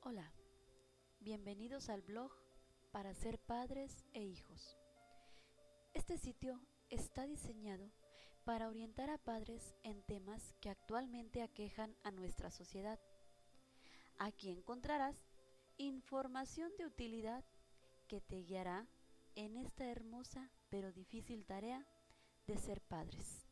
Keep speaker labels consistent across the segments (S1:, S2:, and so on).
S1: Hola, bienvenidos al blog para ser padres e hijos. Este sitio está diseñado para orientar a padres en temas que actualmente aquejan a nuestra sociedad. Aquí encontrarás información de utilidad que te guiará en esta hermosa pero difícil tarea de ser padres.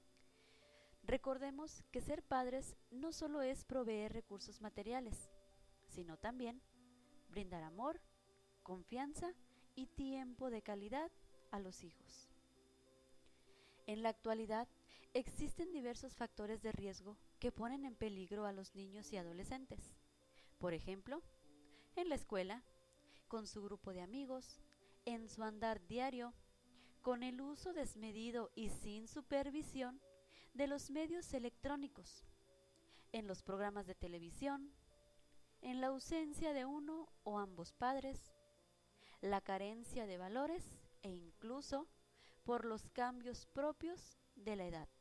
S1: Recordemos que ser padres no solo es proveer recursos materiales, sino también brindar amor, confianza y tiempo de calidad a los hijos. En la actualidad existen diversos factores de riesgo que ponen en peligro a los niños y adolescentes. Por ejemplo, en la escuela, con su grupo de amigos, en su andar diario, con el uso desmedido y sin supervisión de los medios electrónicos, en los programas de televisión, en la ausencia de uno o ambos padres, la carencia de valores e incluso por los cambios propios de la edad.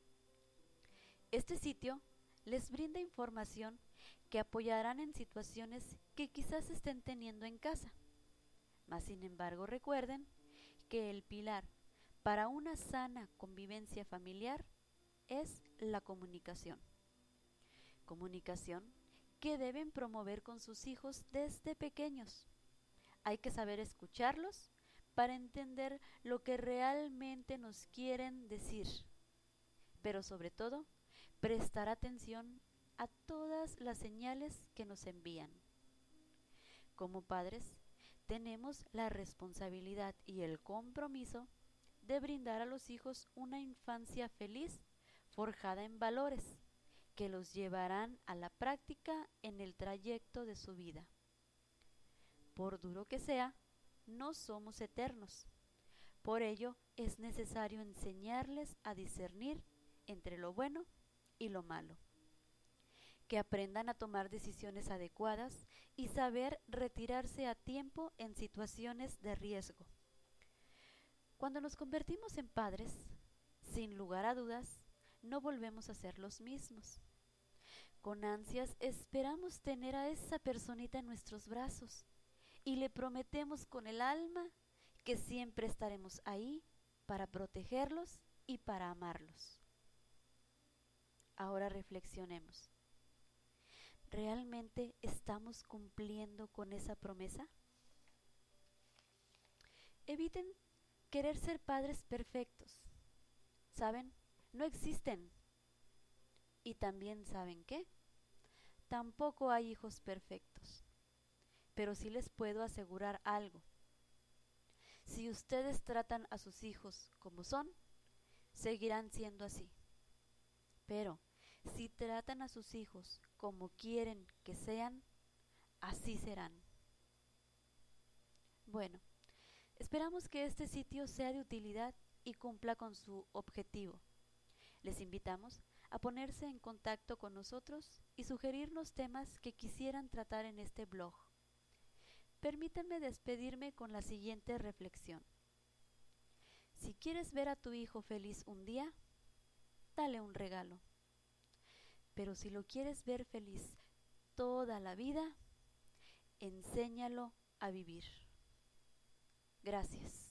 S1: Este sitio les brinda información que apoyarán en situaciones que quizás estén teniendo en casa. Mas sin embargo recuerden que el pilar para una sana convivencia familiar es la comunicación. Comunicación que deben promover con sus hijos desde pequeños. Hay que saber escucharlos para entender lo que realmente nos quieren decir, pero sobre todo, prestar atención a todas las señales que nos envían. Como padres, tenemos la responsabilidad y el compromiso de brindar a los hijos una infancia feliz, forjada en valores, que los llevarán a la práctica en el trayecto de su vida. Por duro que sea, no somos eternos. Por ello, es necesario enseñarles a discernir entre lo bueno y lo malo. Que aprendan a tomar decisiones adecuadas y saber retirarse a tiempo en situaciones de riesgo. Cuando nos convertimos en padres, sin lugar a dudas, no volvemos a ser los mismos. Con ansias esperamos tener a esa personita en nuestros brazos y le prometemos con el alma que siempre estaremos ahí para protegerlos y para amarlos. Ahora reflexionemos. ¿Realmente estamos cumpliendo con esa promesa? Eviten querer ser padres perfectos. ¿Saben? No existen. Y también, ¿saben qué? Tampoco hay hijos perfectos. Pero sí les puedo asegurar algo. Si ustedes tratan a sus hijos como son, seguirán siendo así. Pero si tratan a sus hijos como quieren que sean, así serán. Bueno, esperamos que este sitio sea de utilidad y cumpla con su objetivo. Les invitamos a ponerse en contacto con nosotros y sugerirnos temas que quisieran tratar en este blog. Permítanme despedirme con la siguiente reflexión. Si quieres ver a tu hijo feliz un día, dale un regalo. Pero si lo quieres ver feliz toda la vida, enséñalo a vivir. Gracias.